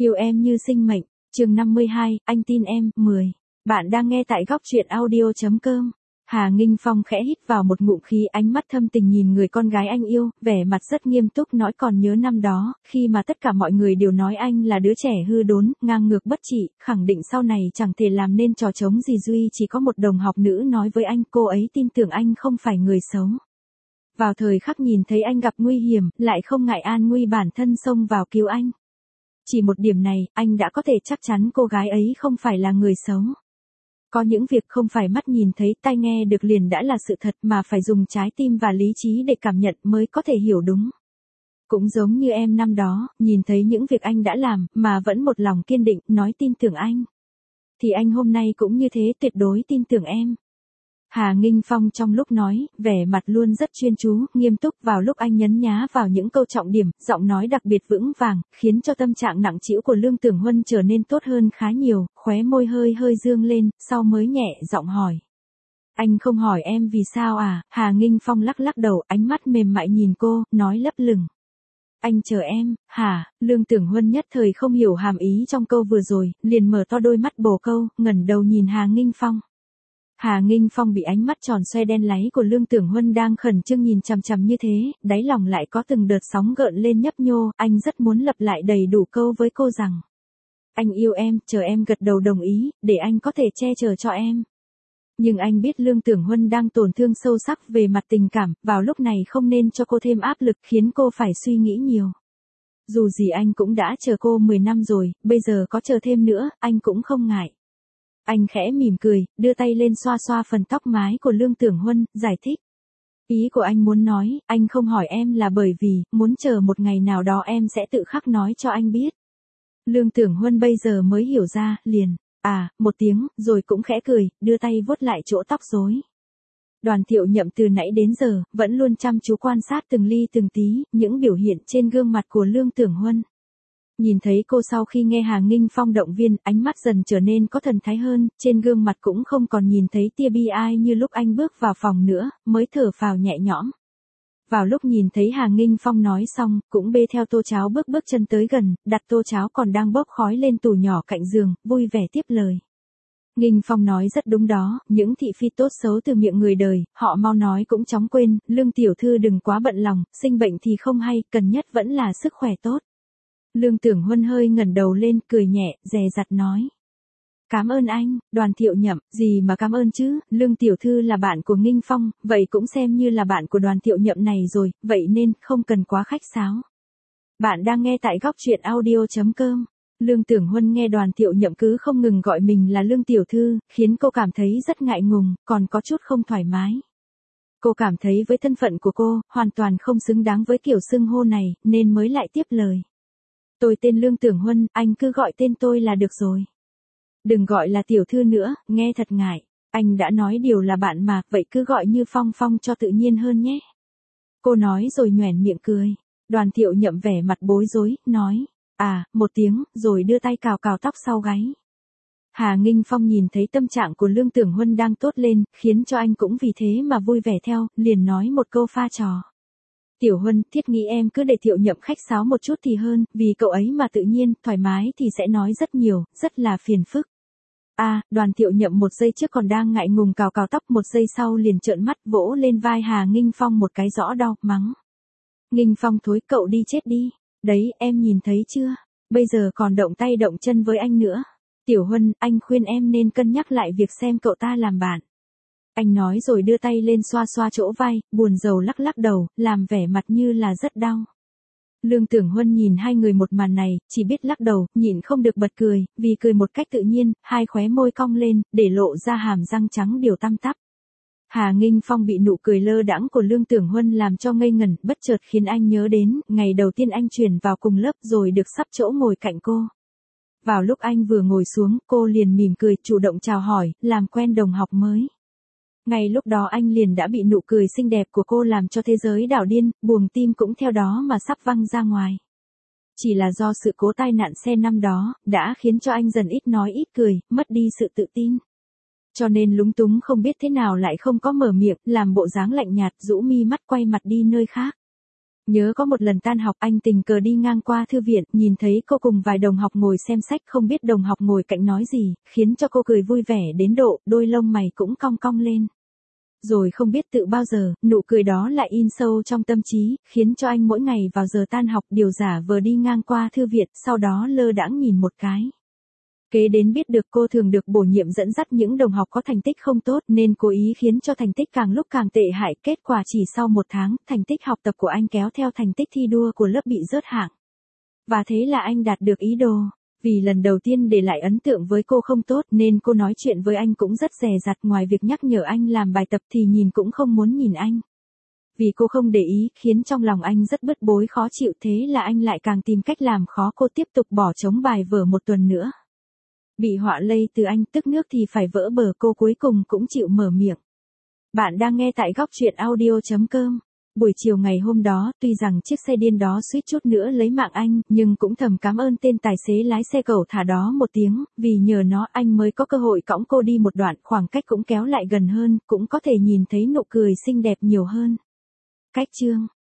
Yêu em như sinh mệnh, chương 52, anh tin em, 10. Bạn đang nghe tại góc truyện audio.com. Hà Nghinh Phong khẽ hít vào một ngụm khí, ánh mắt thâm tình nhìn người con gái anh yêu, vẻ mặt rất nghiêm túc nói còn nhớ năm đó, khi mà tất cả mọi người đều nói anh là đứa trẻ hư đốn, ngang ngược bất trị, khẳng định sau này chẳng thể làm nên trò trống gì duy chỉ có một đồng học nữ nói với anh cô ấy tin tưởng anh không phải người xấu. Vào thời khắc nhìn thấy anh gặp nguy hiểm, lại không ngại an nguy bản thân xông vào cứu anh. Chỉ một điểm này, anh đã có thể chắc chắn cô gái ấy không phải là người xấu. Có những việc không phải mắt nhìn thấy tai nghe được liền đã là sự thật mà phải dùng trái tim và lý trí để cảm nhận mới có thể hiểu đúng. Cũng giống như em năm đó, nhìn thấy những việc anh đã làm mà vẫn một lòng kiên định nói tin tưởng anh. Thì anh hôm nay cũng như thế tuyệt đối tin tưởng em. Hà Nghinh Phong trong lúc nói, vẻ mặt luôn rất chuyên chú, nghiêm túc vào lúc anh nhấn nhá vào những câu trọng điểm, giọng nói đặc biệt vững vàng, khiến cho tâm trạng nặng trĩu của Lương Tưởng Huân trở nên tốt hơn khá nhiều, khóe môi hơi dương lên, sau mới nhẹ giọng hỏi. Anh không hỏi em vì sao à? Hà Nghinh Phong lắc đầu, ánh mắt mềm mại nhìn cô, nói lấp lửng. Anh chờ em, hả? Lương Tưởng Huân nhất thời không hiểu hàm ý trong câu vừa rồi, liền mở to đôi mắt bồ câu, ngẩng đầu nhìn Hà Nghinh Phong. Hà Nghinh Phong bị ánh mắt tròn xoe đen láy của Lương Tưởng Huân đang khẩn trương nhìn chằm chằm như thế, đáy lòng lại có từng đợt sóng gợn lên nhấp nhô, anh rất muốn lặp lại đầy đủ câu với cô rằng. Anh yêu em, chờ em gật đầu đồng ý, để anh có thể che chở cho em. Nhưng anh biết Lương Tưởng Huân đang tổn thương sâu sắc về mặt tình cảm, vào lúc này không nên cho cô thêm áp lực khiến cô phải suy nghĩ nhiều. Dù gì anh cũng đã chờ cô 10 năm rồi, bây giờ có chờ thêm nữa, anh cũng không ngại. Anh khẽ mỉm cười, đưa tay lên xoa xoa phần tóc mái của Lương Tưởng Huân, giải thích. Ý của anh muốn nói, anh không hỏi em là bởi vì, muốn chờ một ngày nào đó em sẽ tự khắc nói cho anh biết. Lương Tưởng Huân bây giờ mới hiểu ra, liền, một tiếng, rồi cũng khẽ cười, đưa tay vuốt lại chỗ tóc rối. Đoàn Thiệu Nhậm từ nãy đến giờ, vẫn luôn chăm chú quan sát từng ly từng tí, những biểu hiện trên gương mặt của Lương Tưởng Huân. Nhìn thấy cô sau khi nghe Hà Nghinh Phong động viên, ánh mắt dần trở nên có thần thái hơn, trên gương mặt cũng không còn nhìn thấy tia bi ai như lúc anh bước vào phòng nữa, mới thở phào nhẹ nhõm. Vào lúc nhìn thấy Hà Nghinh Phong nói xong, cũng bê theo tô cháo bước chân tới gần, đặt tô cháo còn đang bốc khói lên tủ nhỏ cạnh giường, vui vẻ tiếp lời. Nghinh Phong nói rất đúng đó, những thị phi tốt xấu từ miệng người đời, họ mau nói cũng chóng quên, Lương tiểu thư đừng quá bận lòng, sinh bệnh thì không hay, cần nhất vẫn là sức khỏe tốt. Lương Tưởng Huân hơi ngẩng đầu lên, cười nhẹ, dè dặt nói. Cảm ơn anh, Đoàn Thiệu Nhậm, gì mà cảm ơn chứ, Lương tiểu thư là bạn của Nghinh Phong, vậy cũng xem như là bạn của Đoàn Thiệu Nhậm này rồi, vậy nên, không cần quá khách sáo. Bạn đang nghe tại góc truyện audio.com. Lương Tưởng Huân nghe Đoàn Thiệu Nhậm cứ không ngừng gọi mình là Lương tiểu thư, khiến cô cảm thấy rất ngại ngùng, còn có chút không thoải mái. Cô cảm thấy với thân phận của cô, hoàn toàn không xứng đáng với kiểu xưng hô này, nên mới lại tiếp lời. Tôi tên Lương Tưởng Huân, anh cứ gọi tên tôi là được rồi. Đừng gọi là tiểu thư nữa, nghe thật ngại. Anh đã nói điều là bạn mà, vậy cứ gọi như Phong Phong cho tự nhiên hơn nhé. Cô nói rồi nhoẻn miệng cười. Đoàn Thiệu Nhậm vẻ mặt bối rối, nói. Một tiếng, rồi đưa tay cào tóc sau gáy. Hà Nghinh Phong nhìn thấy tâm trạng của Lương Tưởng Huân đang tốt lên, khiến cho anh cũng vì thế mà vui vẻ theo, liền nói một câu pha trò. Tiểu Huân, thiết nghĩ em cứ để Thiệu Nhậm khách sáo một chút thì hơn, vì cậu ấy mà tự nhiên, thoải mái thì sẽ nói rất nhiều, rất là phiền phức. Đoàn Thiệu Nhậm một giây trước còn đang ngại ngùng cào tóc, một giây sau liền trợn mắt vỗ lên vai Hà Nghinh Phong một cái rõ đau, mắng. Nghinh Phong thối cậu đi chết đi, đấy em nhìn thấy chưa, bây giờ còn động tay động chân với anh nữa. Tiểu Huân, anh khuyên em nên cân nhắc lại việc xem cậu ta làm bạn. Anh nói rồi đưa tay lên xoa xoa chỗ vai, buồn rầu lắc đầu, làm vẻ mặt như là rất đau. Lương Tưởng Huân nhìn hai người một màn này, chỉ biết lắc đầu, nhịn không được bật cười, vì cười một cách tự nhiên, hai khóe môi cong lên, để lộ ra hàm răng trắng đều tăm tắp. Hà Nghinh Phong bị nụ cười lơ đãng của Lương Tưởng Huân làm cho ngây ngẩn, bất chợt khiến anh nhớ đến, ngày đầu tiên anh chuyển vào cùng lớp rồi được sắp chỗ ngồi cạnh cô. Vào lúc anh vừa ngồi xuống, cô liền mỉm cười, chủ động chào hỏi, làm quen đồng học mới. Ngay lúc đó anh liền đã bị nụ cười xinh đẹp của cô làm cho thế giới đảo điên, buồng tim cũng theo đó mà sắp văng ra ngoài. Chỉ là do sự cố tai nạn xe năm đó, đã khiến cho anh dần ít nói ít cười, mất đi sự tự tin. Cho nên lúng túng không biết thế nào lại không có mở miệng, làm bộ dáng lạnh nhạt, rũ mi mắt quay mặt đi nơi khác. Nhớ có một lần tan học anh tình cờ đi ngang qua thư viện, nhìn thấy cô cùng vài đồng học ngồi xem sách, không biết đồng học ngồi cạnh nói gì, khiến cho cô cười vui vẻ đến độ đôi lông mày cũng cong cong lên. Rồi không biết tự bao giờ, nụ cười đó lại in sâu trong tâm trí, khiến cho anh mỗi ngày vào giờ tan học điều giả vờ đi ngang qua thư viện, sau đó lơ đãng nhìn một cái. Kế đến biết được cô thường được bổ nhiệm dẫn dắt những đồng học có thành tích không tốt nên cố ý khiến cho thành tích càng lúc càng tệ hại. Kết quả chỉ sau 1 tháng, thành tích học tập của anh kéo theo thành tích thi đua của lớp bị rớt hạng. Và thế là anh đạt được ý đồ. Vì lần đầu tiên để lại ấn tượng với cô không tốt nên cô nói chuyện với anh cũng rất dè dặt, ngoài việc nhắc nhở anh làm bài tập thì nhìn cũng không muốn nhìn anh. Vì cô không để ý, khiến trong lòng anh rất bứt bối khó chịu, thế là anh lại càng tìm cách làm khó cô, tiếp tục bỏ trống bài vở 1 tuần nữa. Bị họa lây từ anh, tức nước thì phải vỡ bờ, cô cuối cùng cũng chịu mở miệng. Bạn đang nghe tại góc truyện audio.com. Buổi chiều ngày hôm đó, tuy rằng chiếc xe điên đó suýt chút nữa lấy mạng anh, nhưng cũng thầm cảm ơn tên tài xế lái xe cẩu thả đó một tiếng, vì nhờ nó anh mới có cơ hội cõng cô đi một đoạn, khoảng cách cũng kéo lại gần hơn, cũng có thể nhìn thấy nụ cười xinh đẹp nhiều hơn. Cách chương